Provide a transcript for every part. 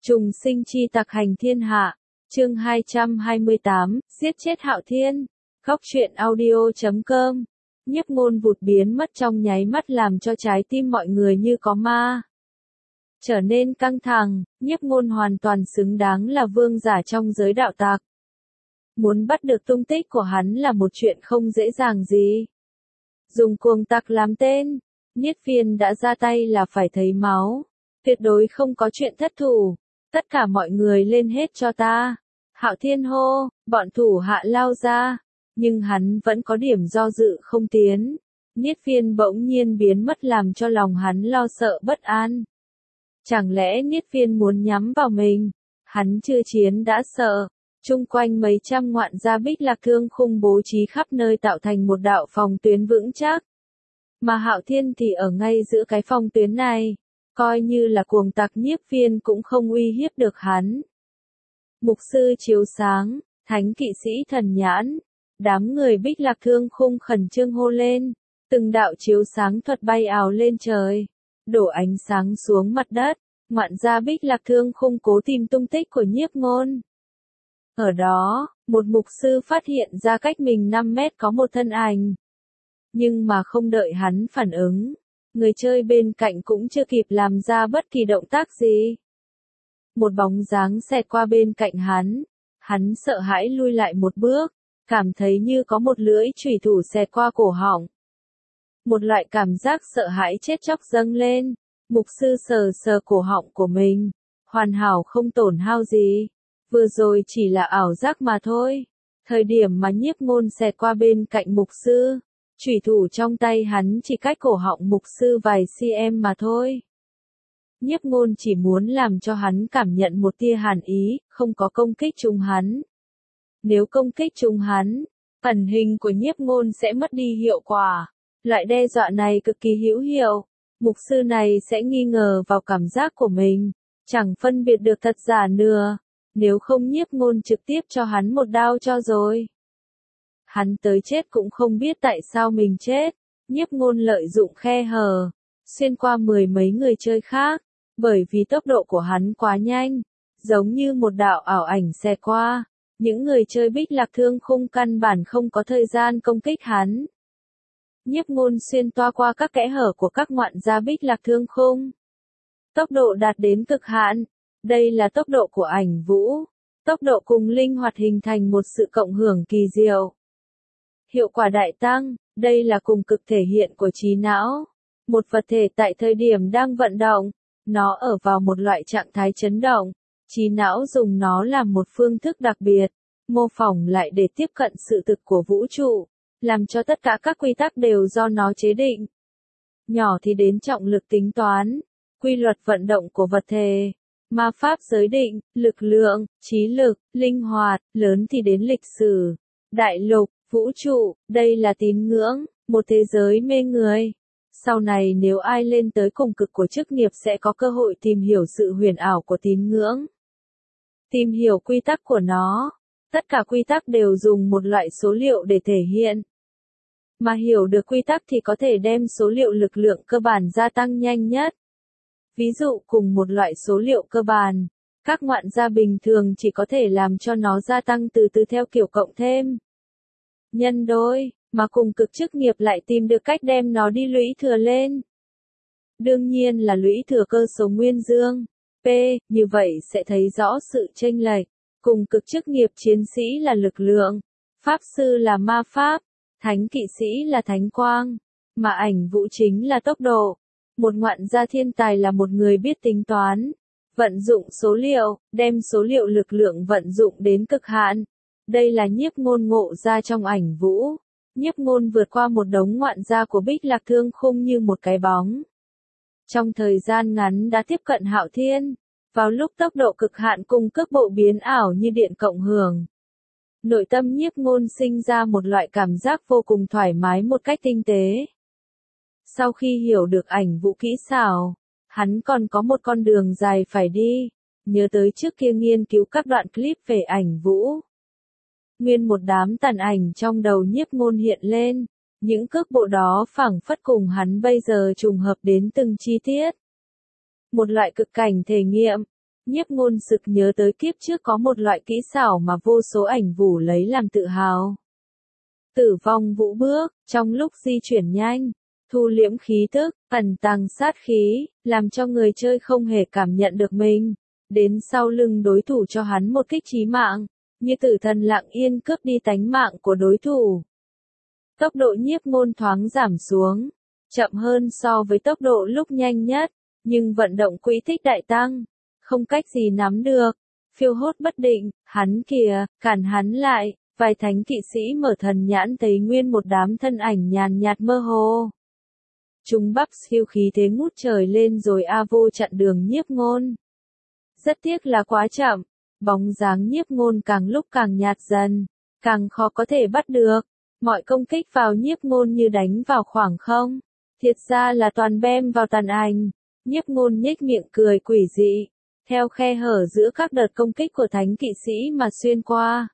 Trùng sinh chi tặc hành thiên hạ, chương 228, giết chết Hạo Thiên. Góc truyện audio.com. Nhiếp Ngôn vụt biến mất trong nháy mắt làm cho trái tim mọi người như có ma trở nên căng thẳng. Nhiếp Ngôn hoàn toàn xứng đáng là vương giả trong giới đạo tặc. Muốn bắt được tung tích của hắn là một chuyện không dễ dàng gì. Dùng cuồng tặc làm tên, Niết Phiên đã ra tay là phải thấy máu. Tuyệt đối không có chuyện thất thủ. Tất cả mọi người lên hết cho ta. Hạo Thiên hô, bọn thủ hạ lao ra. Nhưng hắn vẫn có điểm do dự không tiến. Niết Phiên bỗng nhiên biến mất làm cho lòng hắn lo sợ bất an. Chẳng lẽ Niết Phiên muốn nhắm vào mình? Hắn chưa chiến đã sợ. Chung quanh mấy trăm ngoạn gia Bích Lạc Thương Khung bố trí khắp nơi tạo thành một đạo phòng tuyến vững chắc. Mà Hạo Thiên thì ở ngay giữa cái phòng tuyến này. Coi như là cuồng tặc Nhiếp Phiên cũng không uy hiếp được hắn. Mục sư chiếu sáng, thánh kỵ sĩ thần nhãn. Đám người Bích Lạc Thương Khung khẩn trương hô lên. Từng đạo chiếu sáng thuật bay ào lên trời. Đổ ánh sáng xuống mặt đất. Ngoạn gia Bích Lạc Thương Khung cố tìm tung tích của Nhiếp Ngôn. Ở đó, một mục sư phát hiện ra cách mình 5 mét có một thân ảnh. Nhưng mà không đợi hắn phản ứng. Người chơi bên cạnh cũng chưa kịp làm ra bất kỳ động tác gì. Một bóng dáng xẹt qua bên cạnh hắn. Hắn sợ hãi lui lại một bước. Cảm thấy như có một lưỡi chủy thủ xẹt qua cổ họng. Một loại cảm giác sợ hãi chết chóc dâng lên. Mục sư sờ sờ cổ họng của mình. Hoàn hảo không tổn hao gì. Vừa rồi chỉ là ảo giác mà thôi. Thời điểm mà Nhiếp Ngôn xẹt qua bên cạnh mục sư. Chủy thủ trong tay hắn chỉ cách cổ họng mục sư vài cm mà thôi. Nhiếp Ngôn chỉ muốn làm cho hắn cảm nhận một tia hàn ý, không có công kích trúng hắn. Nếu công kích trúng hắn, ẩn hình của Nhiếp Ngôn sẽ mất đi hiệu quả. Loại đe dọa này cực kỳ hữu hiệu. Mục sư này sẽ nghi ngờ vào cảm giác của mình, chẳng phân biệt được thật giả nửa. Nếu không Nhiếp Ngôn trực tiếp cho hắn một đao cho rồi. Hắn tới chết cũng không biết tại sao mình chết. Nhiếp Ngôn lợi dụng khe hở, xuyên qua mười mấy người chơi khác, bởi vì tốc độ của hắn quá nhanh, giống như một đạo ảo ảnh xẹt qua. Những người chơi Bích Lạc Thương Khung căn bản không có thời gian công kích hắn. Nhiếp Ngôn xuyên toa qua các kẽ hở của các ngoạn gia Bích Lạc Thương Khung. Tốc độ đạt đến cực hạn. Đây là tốc độ của ảnh vũ. Tốc độ cùng linh hoạt hình thành một sự cộng hưởng kỳ diệu. Hiệu quả đại tăng, đây là cùng cực thể hiện của trí não. Một vật thể tại thời điểm đang vận động, nó ở vào một loại trạng thái chấn động. Trí não dùng nó làm một phương thức đặc biệt, mô phỏng lại để tiếp cận sự thực của vũ trụ, làm cho tất cả các quy tắc đều do nó chế định. Nhỏ thì đến trọng lực tính toán, quy luật vận động của vật thể, ma pháp giới định, lực lượng, trí lực, linh hoạt, lớn thì đến lịch sử, đại lục, vũ trụ, đây là tín ngưỡng, một thế giới mê người. Sau này nếu ai lên tới cùng cực của chức nghiệp sẽ có cơ hội tìm hiểu sự huyền ảo của tín ngưỡng. Tìm hiểu quy tắc của nó. Tất cả quy tắc đều dùng một loại số liệu để thể hiện. Mà hiểu được quy tắc thì có thể đem số liệu lực lượng cơ bản gia tăng nhanh nhất. Ví dụ cùng một loại số liệu cơ bản, các ngoạn gia bình thường chỉ có thể làm cho nó gia tăng từ từ theo kiểu cộng thêm, nhân đôi, mà cùng cực chức nghiệp lại tìm được cách đem nó đi lũy thừa lên. Đương nhiên là lũy thừa cơ số nguyên dương. P, như vậy sẽ thấy rõ sự chênh lệch. Cùng cực chức nghiệp chiến sĩ là lực lượng, pháp sư là ma pháp, thánh kỵ sĩ là thánh quang, mà ảnh vũ chính là tốc độ. Một ngoạn gia thiên tài là một người biết tính toán, vận dụng số liệu, đem số liệu lực lượng vận dụng đến cực hạn. Đây là Nhiếp Ngôn ngộ ra trong ảnh vũ. Nhiếp Ngôn vượt qua một đống ngoạn gia của Bích Lạc Thương Khung như một cái bóng. Trong thời gian ngắn đã tiếp cận Hạo Thiên, vào lúc tốc độ cực hạn cùng cước bộ biến ảo như điện cộng hưởng. Nội tâm Nhiếp Ngôn sinh ra một loại cảm giác vô cùng thoải mái một cách tinh tế. Sau khi hiểu được ảnh vũ kỹ xảo, hắn còn có một con đường dài phải đi. Nhớ tới trước kia nghiên cứu các đoạn clip về ảnh vũ. Nguyên một đám tàn ảnh trong đầu Nhiếp Ngôn hiện lên. Những cước bộ đó phảng phất cùng hắn bây giờ trùng hợp đến từng chi tiết. Một loại cực cảnh thể nghiệm. Nhiếp Ngôn sực nhớ tới kiếp trước có một loại kỹ xảo mà vô số ảnh vũ lấy làm tự hào. Tử vong vũ bước, trong lúc di chuyển nhanh, thu liễm khí tức, ẩn tàng sát khí, làm cho người chơi không hề cảm nhận được mình đến sau lưng đối thủ cho hắn một kích chí mạng, như tử thần lặng yên cướp đi tánh mạng của đối thủ. Tốc độ Nhiếp Ngôn thoáng giảm xuống, chậm hơn so với tốc độ lúc nhanh nhất, nhưng vận động quỹ tích đại tăng, không cách gì nắm được, phiêu hốt bất định, hắn kìa, cản hắn lại, vài thánh kỵ sĩ mở thần nhãn thấy nguyên một đám thân ảnh nhàn nhạt mơ hồ. Chúng bắp siêu khí thế ngút trời lên rồi a vô chặn đường Nhiếp Ngôn. Rất tiếc là quá chậm, bóng dáng Nhiếp Ngôn càng lúc càng nhạt dần, càng khó có thể bắt được. Mọi công kích vào Nhiếp Ngôn như đánh vào khoảng không, thiệt ra là toàn bem vào tàn ảnh. Nhiếp Ngôn nhếch miệng cười quỷ dị, theo khe hở giữa các đợt công kích của thánh kỵ sĩ mà xuyên qua.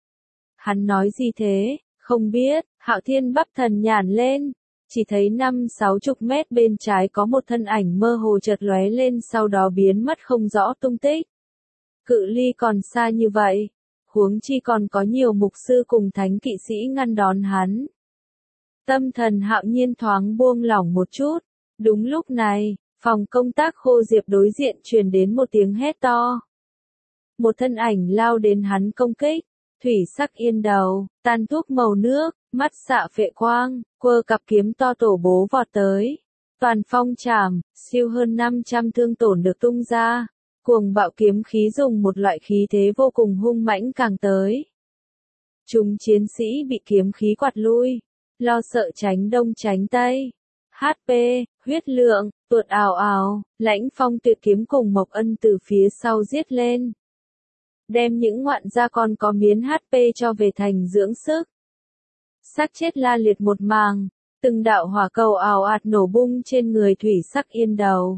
Hắn nói gì thế, không biết, Hạo Thiên bắp thần nhản lên, chỉ thấy 50-60 mét bên trái có một thân ảnh mơ hồ chợt lóe lên sau đó biến mất không rõ tung tích. Cự ly còn xa như vậy, huống chi còn có nhiều mục sư cùng thánh kỵ sĩ ngăn đón hắn. Tâm thần Hạo Nhiên thoáng buông lỏng một chút, đúng lúc này, phòng công tác Khô Diệp đối diện truyền đến một tiếng hét to. Một thân ảnh lao đến hắn công kích, thủy sắc yên đầu, tàn thuốc màu nước, mắt xạ phệ quang, quơ cặp kiếm to tổ bố vọt tới. Toàn phong trảm, siêu hơn 500 thương tổn được tung ra, cuồng bạo kiếm khí dùng một loại khí thế vô cùng hung mãnh càng tới. Chúng chiến sĩ bị kiếm khí quạt lui, lo sợ tránh đông tránh tây. HP, huyết lượng, tuột ào ào, Lãnh Phong tuyệt kiếm cùng Mộc Ân từ phía sau giết lên. Đem những ngoạn gia còn có miến HP cho về thành dưỡng sức. Xác chết la liệt một màng, từng đạo hỏa cầu ào ạt nổ bung trên người thủy sắc yên đầu.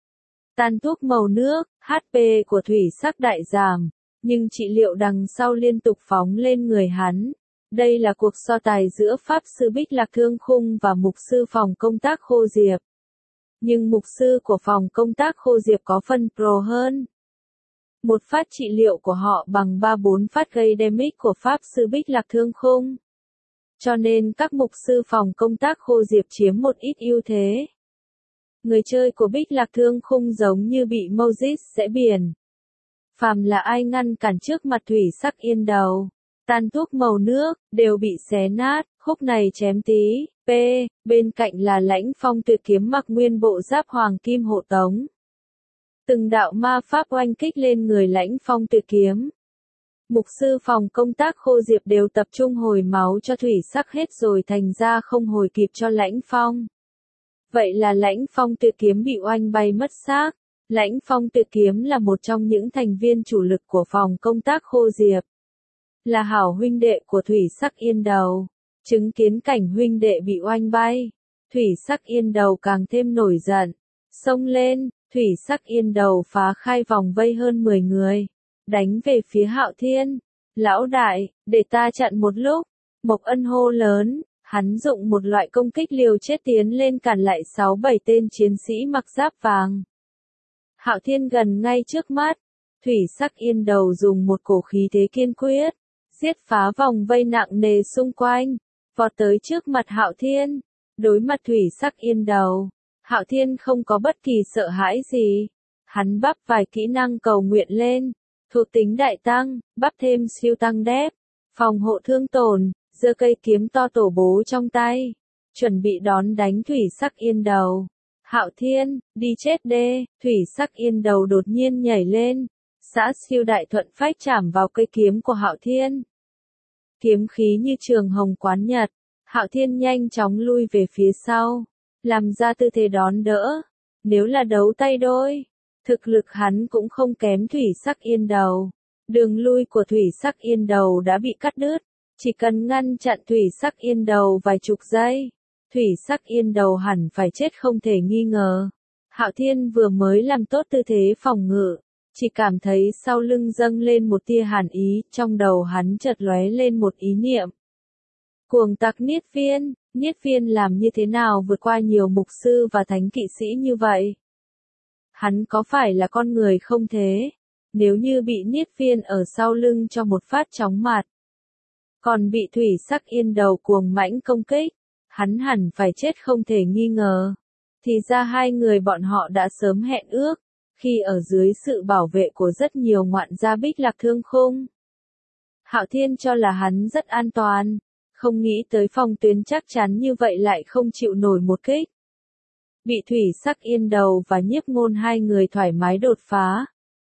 Tàn thuốc màu nước, HP của thủy sắc đại giảm, nhưng trị liệu đằng sau liên tục phóng lên người hắn. Đây là cuộc so tài giữa Pháp sư Bích Lạc Thương Khung và mục sư phòng công tác Khô Diệp. Nhưng mục sư của phòng công tác Khô Diệp có phân pro hơn. Một phát trị liệu của họ bằng 3-4 phát gây damage của Pháp sư Bích Lạc Thương Khung. Cho nên các mục sư phòng công tác Khô Diệp chiếm một ít ưu thế. Người chơi của Bích Lạc Thương Khung giống như bị Moses sẽ biển. Phàm là ai ngăn cản trước mặt thủy sắc yên đầu, tàn thuốc màu nước, đều bị xé nát, khúc này chém tí, bên cạnh là Lãnh Phong tuyệt kiếm mặc nguyên bộ giáp hoàng kim hộ tống. Từng đạo ma pháp oanh kích lên người Lãnh Phong tuyệt kiếm. Mục sư phòng công tác Khô Diệp đều tập trung hồi máu cho thủy sắc hết rồi thành ra không hồi kịp cho Lãnh Phong. Vậy là Lãnh Phong tuyệt kiếm bị oanh bay mất xác. Lãnh Phong tuyệt kiếm là một trong những thành viên chủ lực của phòng công tác Khô Diệp. Là hảo huynh đệ của thủy sắc yên đầu. Chứng kiến cảnh huynh đệ bị oanh bay, thủy sắc yên đầu càng thêm nổi giận. Xông lên, thủy sắc yên đầu phá khai vòng vây hơn 10 người. Đánh về phía Hạo Thiên. Lão đại, để ta chặn một lúc. Mộc Ân hô lớn, hắn dụng một loại công kích liều chết tiến lên cản lại 6-7 tên chiến sĩ mặc giáp vàng. Hạo Thiên gần ngay trước mắt. Thủy sắc yên đầu dùng một cổ khí thế kiên quyết, giết phá vòng vây nặng nề xung quanh, vọt tới trước mặt Hạo Thiên. Đối mặt thủy sắc yên đầu, Hạo Thiên không có bất kỳ sợ hãi gì. Hắn bắp vài kỹ năng cầu nguyện lên, thuộc tính đại tăng, bắp thêm siêu tăng đép, phòng hộ thương tổn, giơ cây kiếm to tổ bố trong tay, chuẩn bị đón đánh thủy sắc yên đầu. Hạo Thiên, đi chết đê, thủy sắc yên đầu đột nhiên nhảy lên, xã siêu đại thuận phách chạm vào cây kiếm của Hạo Thiên. Kiếm khí như trường hồng quán nhật, Hạo Thiên nhanh chóng lui về phía sau, làm ra tư thế đón đỡ. Nếu là đấu tay đôi, thực lực hắn cũng không kém thủy sắc yên đầu. Đường lui của thủy sắc yên đầu đã bị cắt đứt, chỉ cần ngăn chặn thủy sắc yên đầu vài chục giây, thủy sắc yên đầu hẳn phải chết không thể nghi ngờ. Hạo Thiên vừa mới làm tốt tư thế phòng ngự, chỉ cảm thấy sau lưng dâng lên một tia hàn ý, trong đầu hắn chợt lóe lên một ý niệm. Cuồng tặc Niết Viên làm như thế nào vượt qua nhiều mục sư và thánh kỵ sĩ như vậy? Hắn có phải là con người không thế? Nếu như bị Niết Phiên ở sau lưng cho một phát chóng mặt, còn bị Thủy Sắc Yên Đầu cuồng mãnh công kích, hắn hẳn phải chết không thể nghi ngờ. Thì ra hai người bọn họ đã sớm hẹn ước, khi ở dưới sự bảo vệ của rất nhiều ngoạn gia Bích Lạc Thương Khung. Hạo Thiên cho là hắn rất an toàn, không nghĩ tới Phong Tuyến chắc chắn như vậy lại không chịu nổi một kích. Bị Thủy Sắc Yên Đầu và Nhiếp Ngôn hai người thoải mái đột phá.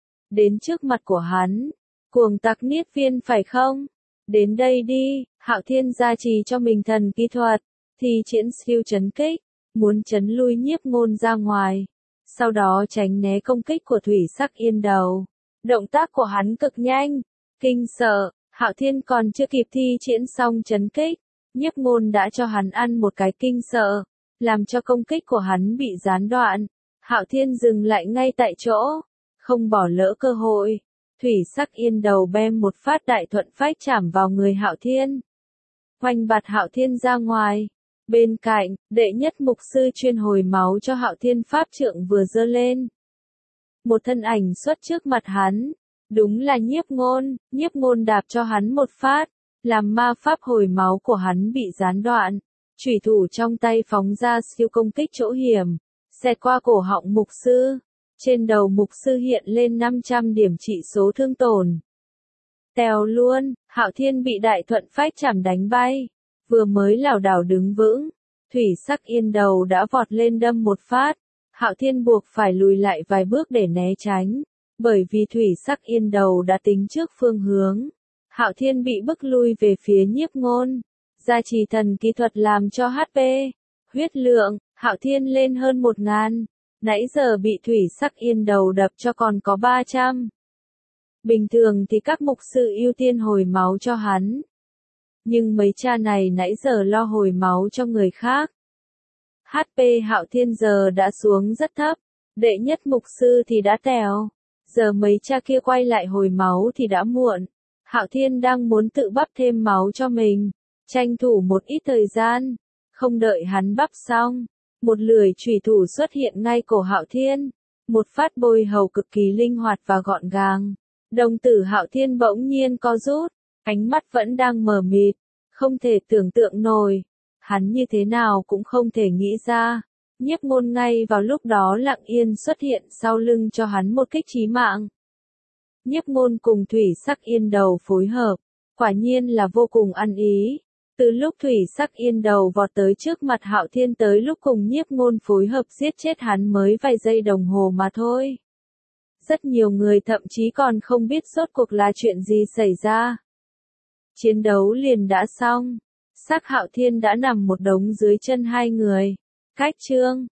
Đến trước mặt của hắn, cuồng tặc Niết Phiên phải không? Đến đây đi, Hạo Thiên gia trì cho mình thần kỹ thuật, thi triển siêu chấn kích, muốn chấn lui Nhiếp Ngôn ra ngoài, sau đó tránh né công kích của Thủy Sắc Yên Đầu. Động tác của hắn cực nhanh, kinh sợ, Hạo Thiên còn chưa kịp thi triển xong chấn kích, Nhiếp Ngôn đã cho hắn ăn một cái kinh sợ, làm cho công kích của hắn bị gián đoạn. Hạo Thiên dừng lại ngay tại chỗ, không bỏ lỡ cơ hội. Thủy Sắc Yên Đầu bem một phát đại thuận phách chảm vào người Hạo Thiên, hoành bạt Hạo Thiên ra ngoài. Bên cạnh, đệ nhất mục sư chuyên hồi máu cho Hạo Thiên pháp trượng vừa giơ lên. Một thân ảnh xuất trước mặt hắn, đúng là Nhiếp Ngôn đạp cho hắn một phát, làm ma pháp hồi máu của hắn bị gián đoạn. Chủy thủ trong tay phóng ra siêu công kích chỗ hiểm, xẹt qua cổ họng mục sư. Trên đầu mục sư hiện lên 500 điểm trị số thương tổn. Tèo luôn, Hạo Thiên bị đại thuận phách chảm đánh bay. Vừa mới lảo đảo đứng vững, Thủy Sắc Yên Đầu đã vọt lên đâm một phát. Hạo Thiên buộc phải lùi lại vài bước để né tránh, bởi vì Thủy Sắc Yên Đầu đã tính trước phương hướng. Hạo Thiên bị bức lui về phía Nhiếp Ngôn. Gia trì thần kỹ thuật làm cho HP, huyết lượng, Hạo Thiên lên hơn 1000. Nãy giờ bị Thủy Sắc Yên Đầu đập cho còn có 300. Bình thường thì các mục sư ưu tiên hồi máu cho hắn. Nhưng mấy cha này nãy giờ lo hồi máu cho người khác. HP Hạo Thiên giờ đã xuống rất thấp. Đệ nhất mục sư thì đã tèo. Giờ mấy cha kia quay lại hồi máu thì đã muộn. Hạo Thiên đang muốn tự bắp thêm máu cho mình. Tranh thủ một ít thời gian. Không đợi hắn bắp xong. Một lưỡi chủy thủ xuất hiện ngay cổ Hạo Thiên. Một phát bôi hầu cực kỳ linh hoạt và gọn gàng. Đồng tử Hạo Thiên bỗng nhiên co rút. Ánh mắt vẫn đang mờ mịt. Không thể tưởng tượng nổi. Hắn như thế nào cũng không thể nghĩ ra. Nhiếp Ngôn ngay vào lúc đó lặng yên xuất hiện sau lưng cho hắn một kích chí mạng. Nhiếp Ngôn cùng Thủy Sắc Yên Đầu phối hợp. Quả nhiên là vô cùng ăn ý. Từ lúc Thủy Sắc Yên Đầu vọt tới trước mặt Hạo Thiên tới lúc cùng Nhiếp Ngôn phối hợp giết chết hắn mới vài giây đồng hồ mà thôi. Rất nhiều người thậm chí còn không biết rốt cuộc là chuyện gì xảy ra. Chiến đấu liền đã xong. Xác Hạo Thiên đã nằm một đống dưới chân hai người. Cách chương